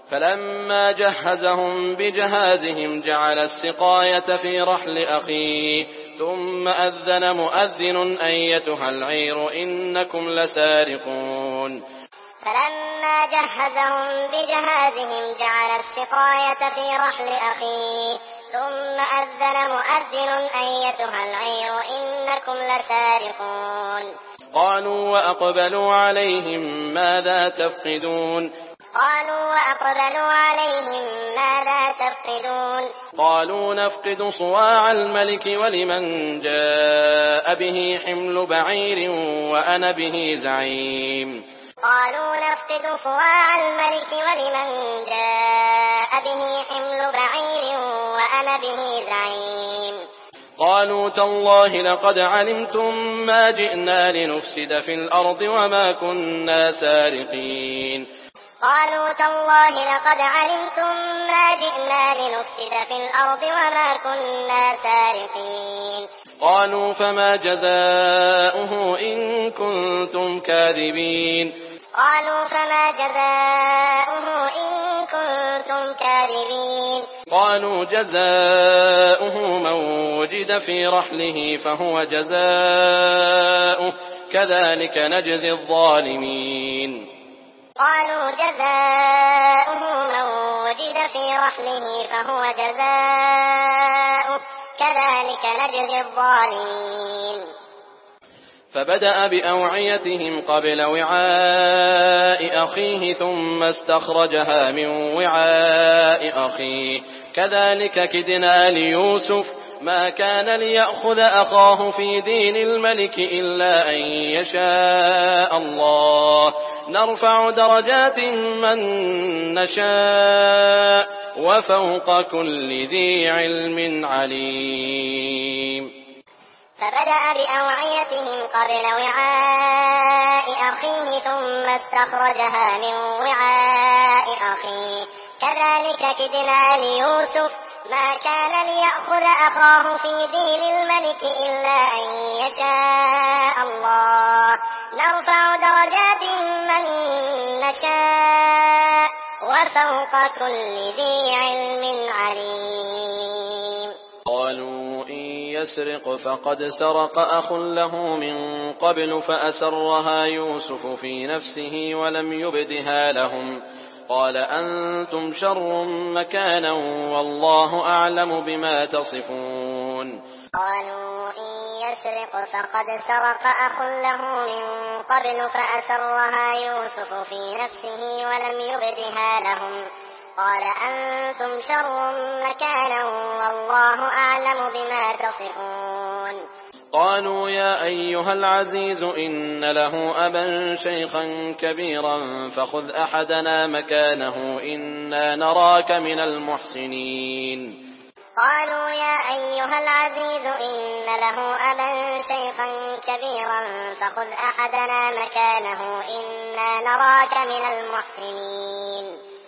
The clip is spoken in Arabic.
فلما جهزهم بجهازهم جعل السقاية في رحل أخيه ثم أذن مؤذن أيتها العير إنكم لسارقون. فلما جهزهم بجهازهم جعل السقاية في رحل أخيه ثم أذن مؤذن أيتها العير إنكم لسارقون. قالوا وأقبلوا عليهم ماذا تفقدون. قالوا نفقد صواع الملك ولمن جاء به حمل بعير وأنا به زعيم. قالوا تالله لقد علمتم ما جئنا لنفسد في الأرض وما كنا سارقين. قالوا فما جزاؤه إن كنتم كاذبين. قالوا جزاؤه من وجد في رحله فهو جزاؤه كذلك نجزي الظالمين. فبدأ بأوعيتهم قبل وعاء أخيه ثم استخرجها من وعاء أخيه كذلك كدنا ليوسف ما كان ليأخذ أخاه في دين الملك إلا أن يشاء الله نرفع درجات من نشاء وفوق كل ذي علم عليم. فبدأ بأوعيتهم قبل وعاء أخيه ثم استخرجها من وعاء أخيه كذلك كدنا ليوسف ما كان ليأخذ أخاه في دين الملك إلا أن يشاء الله نرفع درجات من نشاء وفوق كل ذي علم عليم. قالوا إن يسرق فقد سرق أخ له من قبل فأسرها يوسف في نفسه ولم يبدها لهم قال أنتم شر مكانا والله أعلم بما تصفون. قالوا إن يسرق فقد سرق أخ له من قبل فأسرها يوسف في نفسه ولم يبدها لهم قال أنتم شر مكانا والله أعلم بما تصفون. قالوا يا أيها العزيز إن له أبا شيخا كبيرا فخذ أحدنا مكانه إنا نراك من المحسنين. قالوا يا أيها العزيز إن له أبا شيخا كبيرا فخذ أحدنا مكانه إنا نراك من المحسنين.